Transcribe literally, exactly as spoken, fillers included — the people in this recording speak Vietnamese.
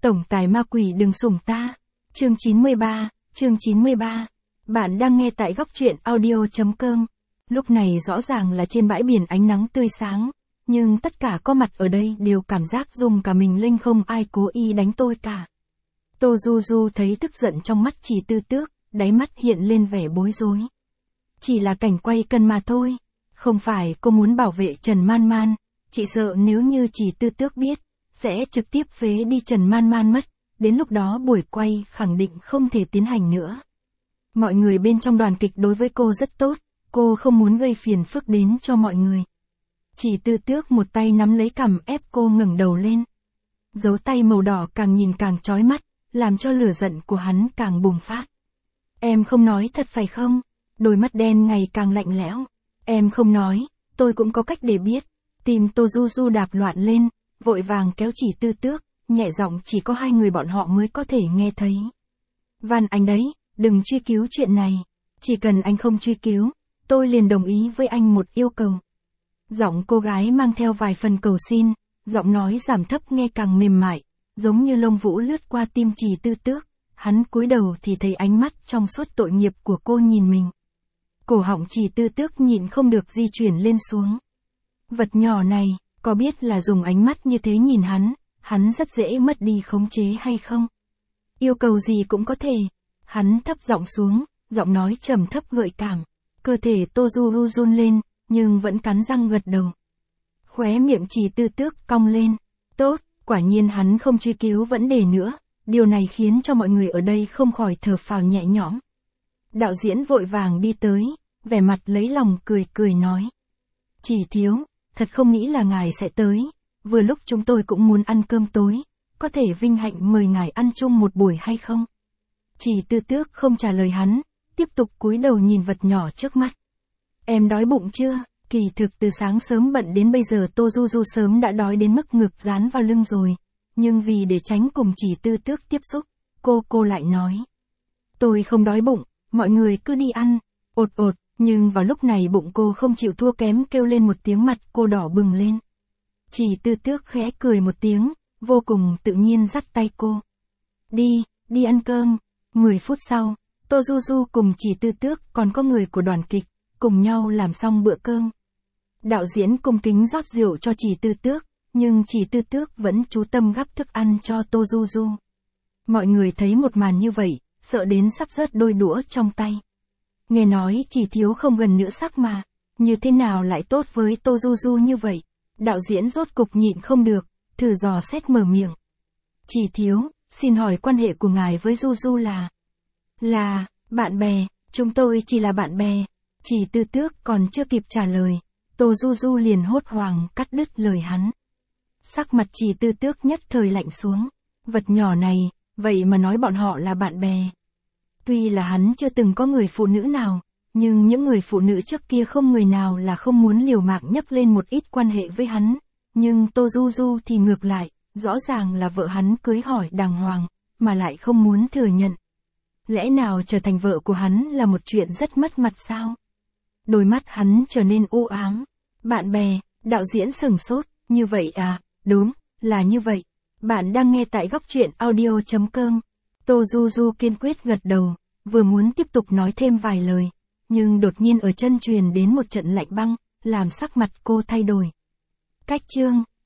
Tổng tài ma quỷ đừng sủng ta. Chương chín mươi ba, chương chín mươi ba. Bạn đang nghe tại góc truyện audio.com. Lúc này rõ ràng là trên bãi biển ánh nắng tươi sáng, nhưng tất cả có mặt ở đây đều cảm giác rung cả mình lên, không ai cố ý đánh tôi cả. Tô Du Du thấy tức giận trong mắt Chỉ Tư Tước, đáy mắt hiện lên vẻ bối rối. Chỉ là cảnh quay cần mà thôi, không phải cô muốn bảo vệ Trần Man Man, chị sợ nếu như Chỉ Tư Tước biết, sẽ trực tiếp phế đi Trần Man Man mất, đến lúc đó buổi quay khẳng định không thể tiến hành nữa. Mọi người bên trong đoàn kịch đối với cô rất tốt, cô không muốn gây phiền phức đến cho mọi người. Chỉ Tư Tước một tay nắm lấy cằm ép cô ngẩng đầu lên. Dấu tay màu đỏ càng nhìn càng chói mắt, làm cho lửa giận của hắn càng bùng phát. Em không nói thật phải không? Đôi mắt đen ngày càng lạnh lẽo. Em không nói, tôi cũng có cách để biết. Tim Tô Du Du đạp loạn lên, vội vàng kéo Chỉ Tư Tước, nhẹ giọng chỉ có hai người bọn họ mới có thể nghe thấy. Van anh đấy, đừng truy cứu chuyện này. Chỉ cần anh không truy cứu, tôi liền đồng ý với anh một yêu cầu. Giọng cô gái mang theo vài phần cầu xin, giọng nói giảm thấp nghe càng mềm mại, giống như lông vũ lướt qua tim Chỉ Tư Tước. Hắn cúi đầu thì thấy ánh mắt trong suốt tội nghiệp của cô nhìn mình. Cổ họng Chỉ Tư Tước nhịn không được di chuyển lên xuống. Vật nhỏ này, có biết là dùng ánh mắt như thế nhìn hắn, hắn rất dễ mất đi khống chế hay không? Yêu cầu gì cũng có thể. Hắn thấp giọng xuống, giọng nói trầm thấp gợi cảm. Cơ thể Tô Du Du run lên, nhưng vẫn cắn răng gật đầu. Khóe miệng Chỉ Tư Tước cong lên. Tốt, quả nhiên hắn không truy cứu vấn đề nữa. Điều này khiến cho mọi người ở đây không khỏi thở phào nhẹ nhõm. Đạo diễn vội vàng đi tới, vẻ mặt lấy lòng cười cười nói. Chỉ thiếu, thật không nghĩ là ngài sẽ tới, vừa lúc chúng tôi cũng muốn ăn cơm tối, có thể vinh hạnh mời ngài ăn chung một buổi hay không? Chỉ Tư Tước không trả lời hắn, tiếp tục cúi đầu nhìn vật nhỏ trước mắt. Em đói bụng chưa? Kỳ thực từ sáng sớm bận đến bây giờ Tô Du Du sớm đã đói đến mức ngực dán vào lưng rồi. Nhưng vì để tránh cùng Chỉ Tư Tước tiếp xúc, cô cô lại nói. Tôi không đói bụng, mọi người cứ đi ăn, ột ột, nhưng vào lúc này bụng cô không chịu thua kém kêu lên một tiếng, mặt cô đỏ bừng lên. Chỉ Tư Tước khẽ cười một tiếng, vô cùng tự nhiên dắt tay cô. Đi, đi ăn cơm. Mười phút sau, Tô Du Du cùng Chỉ Tư Tước còn có người của đoàn kịch, cùng nhau làm xong bữa cơm. Đạo diễn cung kính rót rượu cho Chỉ Tư Tước. Nhưng Chỉ Tư Tước vẫn chú tâm gắp thức ăn cho Tô Du Du. Mọi người thấy một màn như vậy, sợ đến sắp rớt đôi đũa trong tay. Nghe nói Chỉ thiếu không gần nữ sắc mà, như thế nào lại tốt với Tô Du Du như vậy? Đạo diễn rốt cục nhịn không được, thử dò xét mở miệng. Chỉ thiếu, xin hỏi quan hệ của ngài với Du Du là... Là, bạn bè, chúng tôi chỉ là bạn bè. Chỉ Tư Tước còn chưa kịp trả lời, Tô Du Du liền hốt hoảng cắt đứt lời hắn. Sắc mặt Chỉ Tư Tước nhất thời lạnh xuống. Vật nhỏ này, vậy mà nói bọn họ là bạn bè. Tuy là hắn chưa từng có người phụ nữ nào, nhưng những người phụ nữ trước kia không người nào là không muốn liều mạng nhấc lên một ít quan hệ với hắn. Nhưng Tô Du Du thì ngược lại, rõ ràng là vợ hắn cưới hỏi đàng hoàng, mà lại không muốn thừa nhận. Lẽ nào trở thành vợ của hắn là một chuyện rất mất mặt sao? Đôi mắt hắn trở nên u ám. Bạn bè, đạo diễn sửng sốt, như vậy à? Đúng, là như vậy. Bạn đang nghe tại góc truyện audio.com. Tô Du Du kiên quyết gật đầu, vừa muốn tiếp tục nói thêm vài lời, nhưng đột nhiên ở chân truyền đến một trận lạnh băng, làm sắc mặt cô thay đổi. Cách chương,